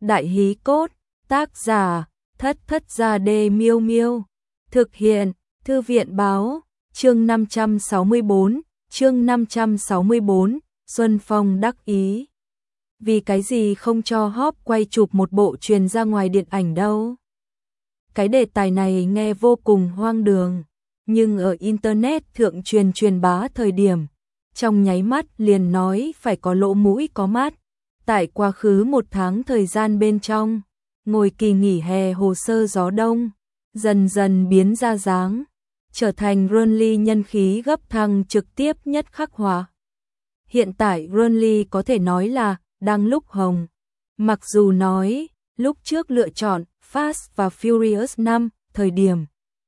Đại hí cốt, tác giả, Thất Thất Gia Đê Miêu Miêu. Thực hiện, Thư viện báo, chương 564, Xuân Phong đắc ý. Vì cái gì không cho Hop quay chụp một bộ truyền ra ngoài điện ảnh đâu? Cái đề tài này nghe vô cùng hoang đường, nhưng ở Internet thượng truyền bá thời điểm, trong nháy mắt liền nói phải có lỗ mũi có mắt. Tại quá khứ 1 tháng thời gian bên trong, ngồi kỳ nghỉ hè hồ sơ gió đông, dần dần biến ra dáng, trở thành Renly nhân khí gấp thăng trực tiếp nhất khắc họa. Hiện tại Renly có thể nói là đang lúc hồng. Mặc dù nói, lúc trước lựa chọn Fast và Furious 5, thời điểm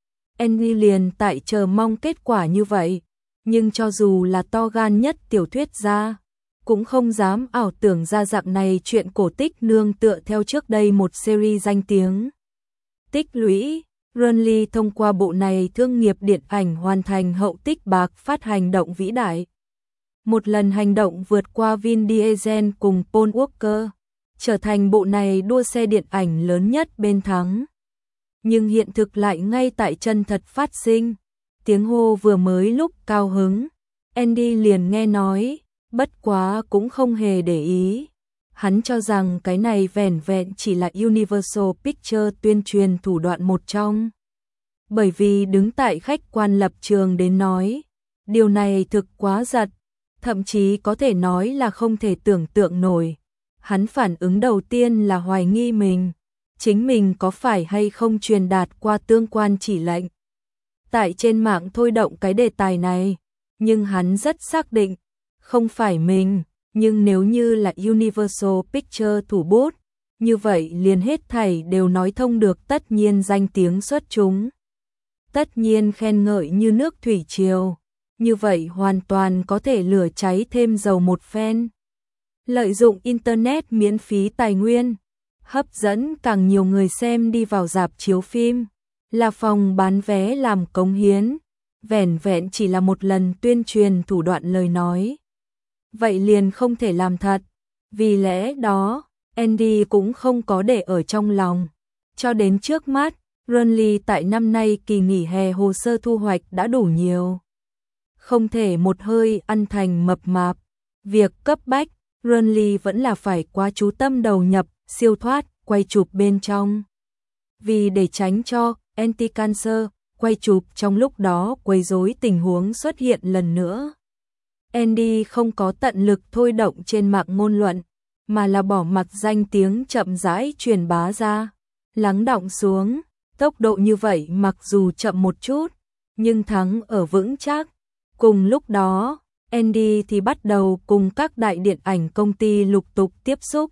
Andy liền tại chờ mong kết quả như vậy, nhưng cho dù là to gan nhất tiểu thuyết gia, cũng không dám ảo tưởng ra dạng này chuyện cổ tích nương tựa theo trước đây một series danh tiếng. Tích lũy, Renly thông qua bộ này thương nghiệp điện ảnh hoàn thành hậu tích bạc phát hành động vĩ đại. Một lần hành động vượt qua Vin Diesel cùng Paul Walker, trở thành bộ này đua xe điện ảnh lớn nhất bên thắng. Nhưng hiện thực lại ngay tại chân thật phát sinh. Tiếng hô vừa mới lúc cao hứng, Andy liền nghe nói, bất quá cũng không hề để ý. Hắn cho rằng cái này vẻn vẹn chỉ là Universal Pictures tuyên truyền thủ đoạn một trong. Bởi vì đứng tại khách quan lập trường đến nói, điều này thực quá giật, thậm chí có thể nói là không thể tưởng tượng nổi. Hắn phản ứng đầu tiên là hoài nghi chính mình có phải hay không truyền đạt qua tương quan chỉ lệnh. Tại trên mạng thôi động cái đề tài này, nhưng hắn rất xác định, không phải mình, nhưng nếu như là Universal Pictures thủ bút, như vậy liền hết thảy đều nói thông được, tất nhiên danh tiếng xuất chúng. Tất nhiên khen ngợi như nước thủy triều, như vậy hoàn toàn có thể lửa cháy thêm dầu một phen. Lợi dụng Internet miễn phí tài nguyên, hấp dẫn càng nhiều người xem đi vào rạp chiếu phim, là phòng bán vé làm cống hiến, vẻn vẹn chỉ là một lần tuyên truyền thủ đoạn lời nói. Vậy liền không thể làm thật, vì lẽ đó, Andy cũng không có để ở trong lòng. Cho đến trước mắt, Renly tại năm nay kỳ nghỉ hè hồ sơ thu hoạch đã đủ nhiều. Không thể một hơi ăn thành mập mạp. Việc cấp bách, Renly vẫn là phải quá chú tâm đầu nhập, siêu thoát, quay chụp bên trong. Vì để tránh cho anti-cancer, quay chụp trong lúc đó quấy rối tình huống xuất hiện lần nữa. Andy không có tận lực thôi động trên mạng ngôn luận, mà là bỏ mặc danh tiếng chậm rãi truyền bá ra, lắng đọng xuống. Tốc độ như vậy mặc dù chậm một chút, nhưng thắng ở vững chắc. Cùng lúc đó, Andy thì bắt đầu cùng các đại điện ảnh công ty lục tục tiếp xúc.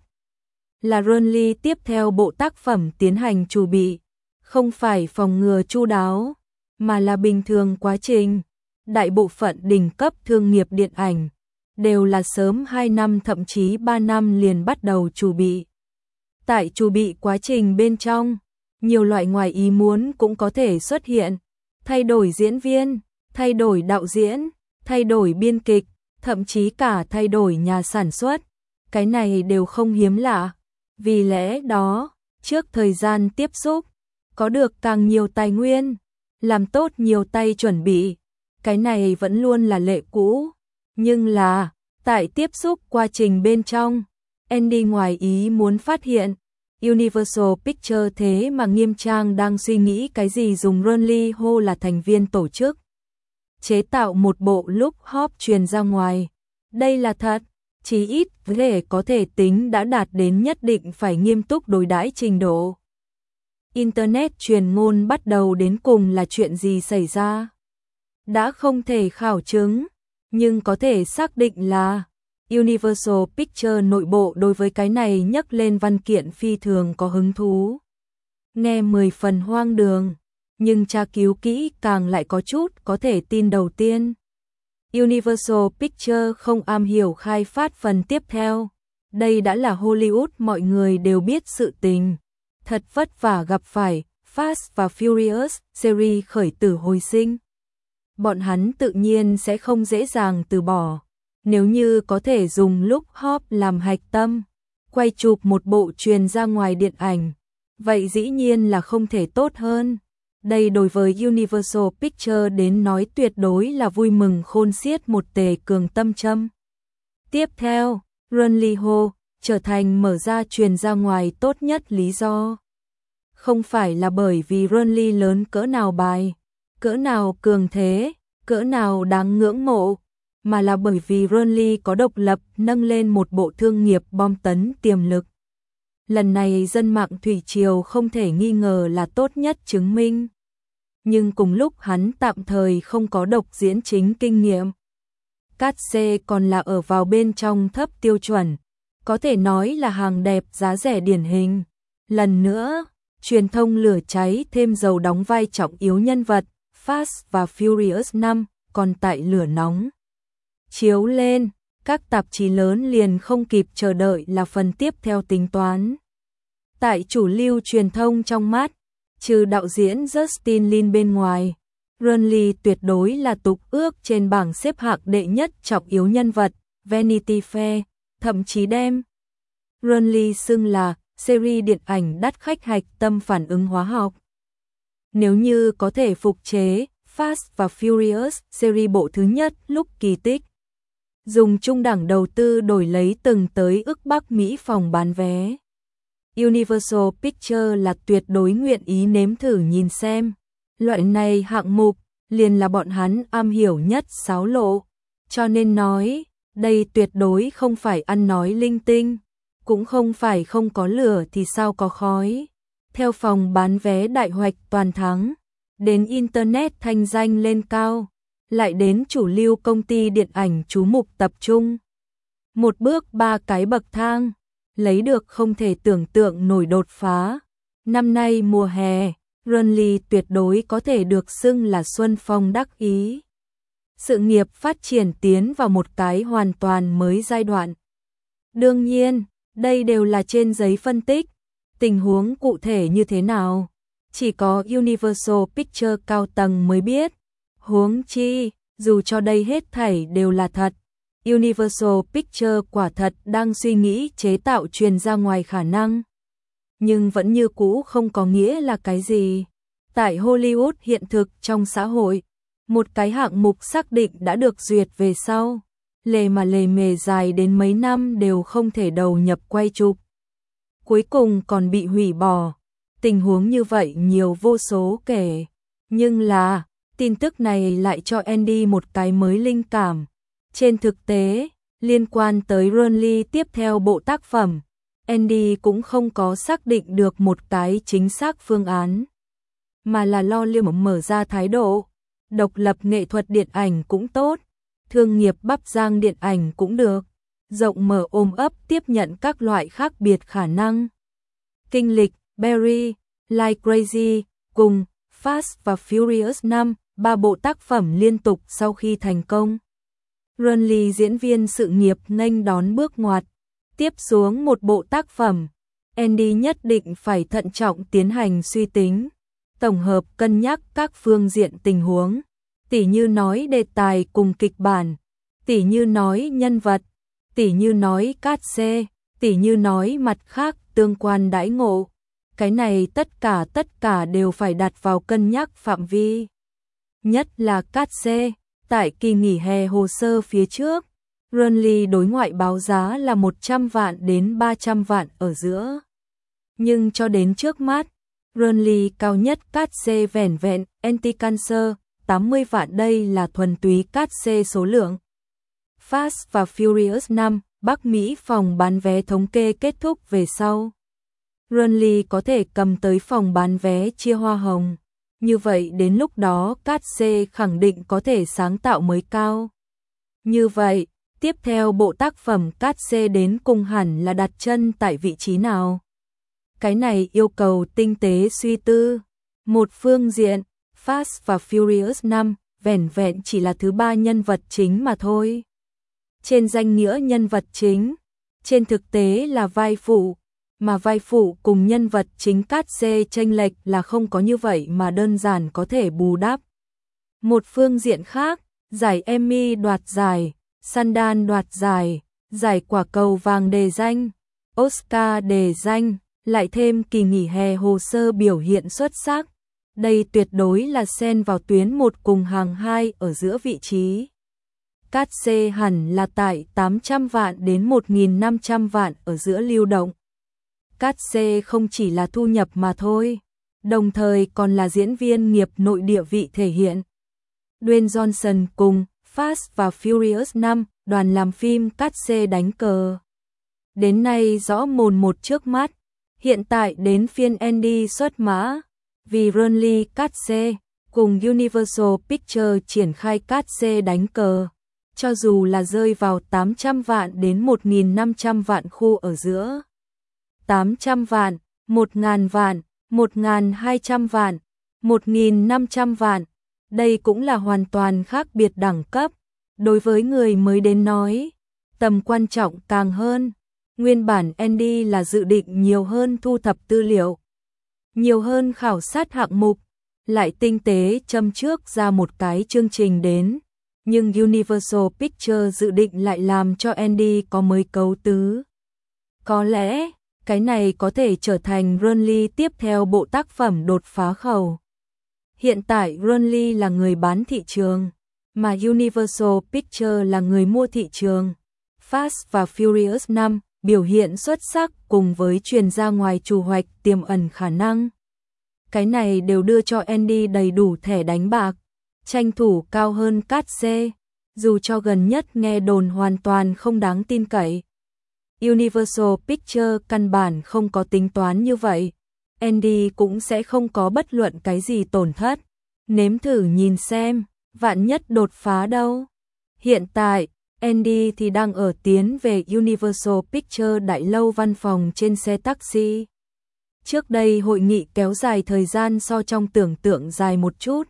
Là Renly tiếp theo bộ tác phẩm tiến hành chuẩn bị, không phải phòng ngừa chu đáo, mà là bình thường quá trình. Đại bộ phận đỉnh cấp thương nghiệp điện ảnh đều là sớm 2 năm thậm chí 3 năm liền bắt đầu chuẩn bị. Tại chuẩn bị quá trình bên trong, nhiều loại ngoài ý muốn cũng có thể xuất hiện, thay đổi diễn viên, thay đổi đạo diễn, thay đổi biên kịch, thậm chí cả thay đổi nhà sản xuất. Cái này đều không hiếm lạ. Vì lẽ đó, trước thời gian tiếp xúc, có được càng nhiều tài nguyên, làm tốt nhiều tay chuẩn bị. Cái này vẫn luôn là lệ cũ, nhưng là, tại tiếp xúc quá trình bên trong, Andy ngoài ý muốn phát hiện, Universal Pictures thế mà nghiêm trang đang suy nghĩ cái gì dùng Renly hô là thành viên tổ chức. Chế tạo một bộ lúc Hop truyền ra ngoài. Đây là thật, chí ít để có thể tính đã đạt đến nhất định phải nghiêm túc đối đãi trình độ. Internet truyền ngôn bắt đầu đến cùng là chuyện gì xảy ra? Đã không thể khảo chứng, nhưng có thể xác định là Universal Pictures nội bộ đối với cái này nhắc lên văn kiện phi thường có hứng thú. Nghe 10 phần hoang đường, nhưng tra cứu kỹ càng lại có chút có thể tin. Đầu tiên, Universal Pictures không am hiểu khai phát phần tiếp theo. Đây đã là Hollywood mọi người đều biết sự tình. Thật vất vả gặp phải Fast và Furious series khởi tử hồi sinh. Bọn hắn tự nhiên sẽ không dễ dàng từ bỏ. Nếu như có thể dùng lúc Hop làm hạch tâm, quay chụp một bộ truyền ra ngoài điện ảnh. Vậy dĩ nhiên là không thể tốt hơn. Đây đối với Universal Pictures đến nói tuyệt đối là vui mừng khôn xiết một tề cường tâm châm. Tiếp theo, Run Lee Ho trở thành mở ra truyền ra ngoài tốt nhất lý do. Không phải là bởi vì Run Lee lớn cỡ nào bài, cỡ nào cường thế, cỡ nào đáng ngưỡng mộ, mà là bởi vì Run Lee có độc lập nâng lên một bộ thương nghiệp bom tấn tiềm lực. Lần này dân mạng thủy triều không thể nghi ngờ là tốt nhất chứng minh. Nhưng cùng lúc hắn tạm thời không có độc diễn chính kinh nghiệm. Cát xê còn là ở vào bên trong thấp tiêu chuẩn, có thể nói là hàng đẹp giá rẻ điển hình. Lần nữa, truyền thông lửa cháy thêm dầu đóng vai trọng yếu nhân vật, Fast và Furious 5 còn tại lửa nóng. Chiếu lên, các tạp chí lớn liền không kịp chờ đợi là phần tiếp theo tính toán. Tại chủ lưu truyền thông trong mắt, trừ đạo diễn Justin Lin bên ngoài, Run Lee tuyệt đối là tục ước trên bảng xếp hạng đệ nhất trọng yếu nhân vật, Vanity Fair, thậm chí đem Run Lee xưng là series điện ảnh đắt khách hạch tâm phản ứng hóa học. Nếu như có thể phục chế Fast và Furious series bộ thứ nhất lúc kỳ tích, dùng trung đẳng đầu tư đổi lấy từng tới ức Bắc Mỹ phòng bán vé, Universal Pictures là tuyệt đối nguyện ý nếm thử nhìn xem. Loại này hạng mục liền là bọn hắn am hiểu nhất xáo lộ, cho nên nói, đây tuyệt đối không phải ăn nói linh tinh, cũng không phải không có lửa thì sao có khói. Theo phòng bán vé đại hoạch toàn thắng, đến internet thanh danh lên cao, lại đến chủ lưu công ty điện ảnh chú mục tập trung. Một bước 3 cái bậc thang, lấy được không thể tưởng tượng nổi đột phá. Năm nay mùa hè, Run Lee tuyệt đối có thể được xưng là xuân phong đắc ý. Sự nghiệp phát triển tiến vào một cái hoàn toàn mới giai đoạn. Đương nhiên, đây đều là trên giấy phân tích, tình huống cụ thể như thế nào, chỉ có Universal Pictures cao tầng mới biết. Huống chi, dù cho đây hết thảy đều là thật, Universal Pictures quả thật đang suy nghĩ chế tạo truyền ra ngoài khả năng. Nhưng vẫn như cũ không có nghĩa là cái gì. Tại Hollywood hiện thực trong xã hội, một cái hạng mục xác định đã được duyệt về sau, lề mề dài đến mấy năm đều không thể đầu nhập quay chụp. Cuối cùng còn bị hủy bỏ. Tình huống như vậy nhiều vô số kể. Nhưng là, tin tức này lại cho Andy một cái mới linh cảm. Trên thực tế, liên quan tới Run Lee tiếp theo bộ tác phẩm, Andy cũng không có xác định được một cái chính xác phương án, mà là lo liềm mở ra thái độ. Độc lập nghệ thuật điện ảnh cũng tốt, thương nghiệp bắp rang điện ảnh cũng được, rộng mở ôm ấp tiếp nhận các loại khác biệt khả năng. Kinh lịch, Barry, Like Crazy, cùng Fast và Furious 5, 3 bộ tác phẩm liên tục sau khi thành công. Run Lee diễn viên sự nghiệp nghênh đón bước ngoặt. Tiếp xuống một bộ tác phẩm, Andy nhất định phải thận trọng tiến hành suy tính, tổng hợp cân nhắc các phương diện tình huống, tỉ như nói đề tài cùng kịch bản, tỉ như nói nhân vật, tỉ như nói cát xê, tỉ như nói mặt khác tương quan đãi ngộ. Cái này tất cả đều phải đặt vào cân nhắc phạm vi. Nhất là cát xê, tại kỳ nghỉ hè hồ sơ phía trước, Run Lee đối ngoại báo giá là 100 vạn đến 300 vạn ở giữa. Nhưng cho đến trước mắt, Run Lee cao nhất cát xê vẻn vẹn Anti-Cancer, 80 vạn, đây là thuần túy cát xê số lượng. Fast và Furious 5, Bắc Mỹ phòng bán vé thống kê kết thúc về sau. Run Lee có thể cầm tới phòng bán vé chia hoa hồng. Như vậy đến lúc đó cát xê khẳng định có thể sáng tạo mới cao. Như vậy, tiếp theo bộ tác phẩm cát xê đến cùng hẳn là đặt chân tại vị trí nào? Cái này yêu cầu tinh tế suy tư. Một phương diện, Fast và Furious 5 vẻn vẹn chỉ là thứ 3 nhân vật chính mà thôi. Trên danh nghĩa nhân vật chính, trên thực tế là vai phụ, mà vai phụ cùng nhân vật chính cát xê chênh lệch là không có như vậy mà đơn giản có thể bù đắp. Một phương diện khác, giải Emmy đoạt giải, Sundance đoạt giải, giải quả cầu vàng đề danh, Oscar đề danh, lại thêm kỳ nghỉ hè hồ sơ biểu hiện xuất sắc. Đây tuyệt đối là xen vào tuyến 1 cùng hàng 2 ở giữa vị trí. Cát xê hẳn là tại 800 vạn đến 1.500 vạn ở giữa lưu động. Cát xê không chỉ là thu nhập mà thôi, đồng thời còn là diễn viên nghiệp nội địa vị thể hiện. Dwayne Johnson cùng Fast và Furious 5, đoàn làm phim cát xê đánh cờ. Đến nay rõ mồn một trước mắt, hiện tại đến phiên Andy xuất mã, vì Burnley cát xê cùng Universal Pictures triển khai cát xê đánh cờ, cho dù là rơi vào 800 vạn đến 1.500 vạn khu ở giữa. 800 vạn, 1.000 vạn, 1.200 vạn, 1.500 vạn, đây cũng là hoàn toàn khác biệt đẳng cấp. Đối với người mới đến nói, tầm quan trọng càng hơn. Nguyên bản Andy là dự định nhiều hơn thu thập tư liệu, nhiều hơn khảo sát hạng mục, lại tinh tế châm trước ra một cái chương trình đến. Nhưng Universal Pictures dự định lại làm cho Andy có mới cấu tứ. Có lẽ, cái này có thể trở thành Burnley tiếp theo bộ tác phẩm đột phá khẩu. Hiện tại Burnley là người bán thị trường, mà Universal Pictures là người mua thị trường. Fast và Furious 5 biểu hiện xuất sắc cùng với truyền ra ngoài trù hoạch tiềm ẩn khả năng. Cái này đều đưa cho Andy đầy đủ thẻ đánh bạc, tranh thủ cao hơn cát xê, dù cho gần nhất nghe đồn hoàn toàn không đáng tin cậy. Universal Pictures căn bản không có tính toán như vậy, Andy cũng sẽ không có bất luận cái gì tổn thất. Nếm thử nhìn xem, vạn nhất đột phá đâu. Hiện tại, Andy thì đang ở tiến về Universal Pictures đại lâu văn phòng trên xe taxi. Trước đây hội nghị kéo dài thời gian so trong tưởng tượng dài một chút.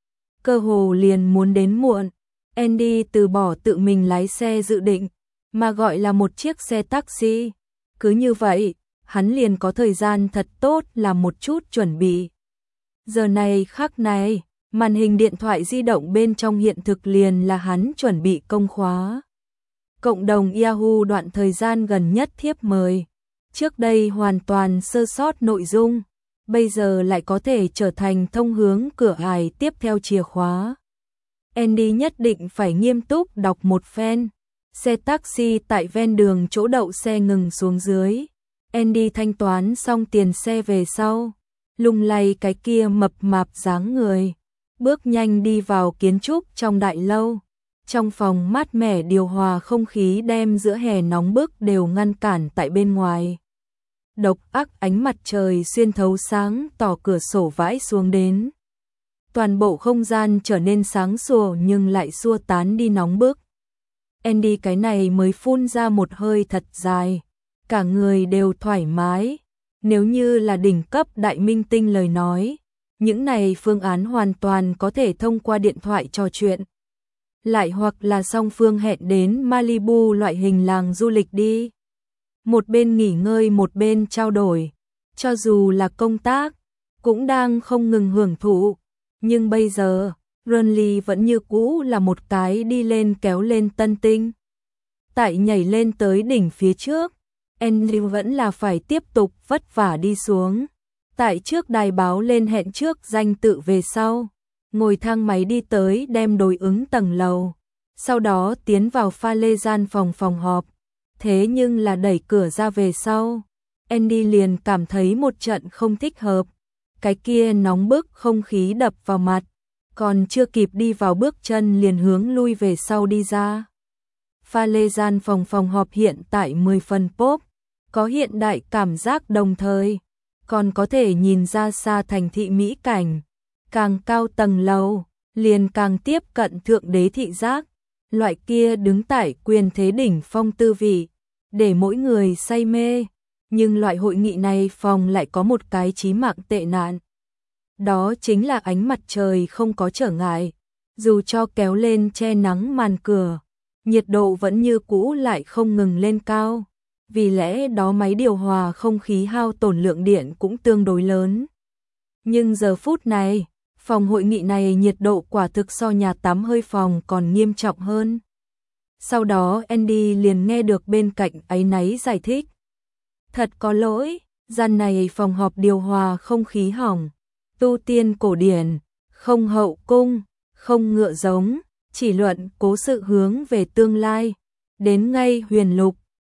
Cơ hồ liền muốn đến muộn, Andy từ bỏ tự mình lái xe dự định, mà gọi là một chiếc xe taxi. Cứ như vậy, hắn liền có thời gian thật tốt làm một chút chuẩn bị. Giờ này khắc này, màn hình điện thoại di động bên trong hiện thực liền là hắn chuẩn bị công khóa. Cộng đồng Yahoo đoạn thời gian gần nhất thiếp mời. Trước đây hoàn toàn sơ sót nội dung, bây giờ lại có thể trở thành thông hướng cửa ải tiếp theo chìa khóa. Andy nhất định phải nghiêm túc đọc một phen. Xe taxi tại ven đường chỗ đậu xe ngừng xuống dưới. Andy thanh toán xong tiền xe về sau, lung lay cái kia mập mạp dáng người, bước nhanh đi vào kiến trúc trong đại lâu. Trong phòng mát mẻ điều hòa không khí đem giữa hè nóng bức đều ngăn cản tại bên ngoài. Độc ác ánh mặt trời xuyên thấu sáng tỏ cửa sổ vãi xuống đến. Toàn bộ không gian trở nên sáng sủa nhưng lại xua tán đi nóng bức. Andy cái này mới phun ra một hơi thật dài. Cả người đều thoải mái. Nếu như là đỉnh cấp đại minh tinh lời nói, những này phương án hoàn toàn có thể thông qua điện thoại trò chuyện. Lại hoặc là song phương hẹn đến Malibu loại hình làng du lịch đi. Một bên nghỉ ngơi một bên trao đổi. Cho dù là công tác, cũng đang không ngừng hưởng thụ. Nhưng bây giờ, Burnley vẫn như cũ là một cái đi lên kéo lên tân tinh. Tại nhảy lên tới đỉnh phía trước, Andrew vẫn là phải tiếp tục vất vả đi xuống. Tại trước đài báo lên hẹn trước danh tự về sau, ngồi thang máy đi tới đem đối ứng tầng lầu, sau đó tiến vào pha lê gian phòng họp. Thế nhưng là đẩy cửa ra về sau, Andy liền cảm thấy một trận không thích hợp. Cái kia nóng bức không khí đập vào mặt, còn chưa kịp đi vào bước chân liền hướng lui về sau đi ra. Pha lê gian phòng họp hiện tại 10 phần pop, có hiện đại cảm giác đồng thời, còn có thể nhìn ra xa thành thị mỹ cảnh. Càng cao tầng lầu, liền càng tiếp cận thượng đế thị giác, loại kia đứng tại quyền thế đỉnh phong tư vị, để mỗi người say mê. Nhưng loại hội nghị này phòng lại có một cái chí mạng tệ nạn. Đó chính là ánh mặt trời không có trở ngại, dù cho kéo lên che nắng màn cửa, nhiệt độ vẫn như cũ lại không ngừng lên cao. Vì lẽ đó máy điều hòa không khí hao tổn lượng điện cũng tương đối lớn. Nhưng giờ phút này, phòng hội nghị này nhiệt độ quả thực so nhà tắm hơi phòng còn nghiêm trọng hơn. Sau đó Andy liền nghe được bên cạnh áy náy giải thích. Thật có lỗi, gian này phòng họp điều hòa không khí hỏng. Tu tiên cổ điển, không hậu cung, không ngựa giống, chỉ luận cố sự hướng về tương lai. Đến ngay huyền lục,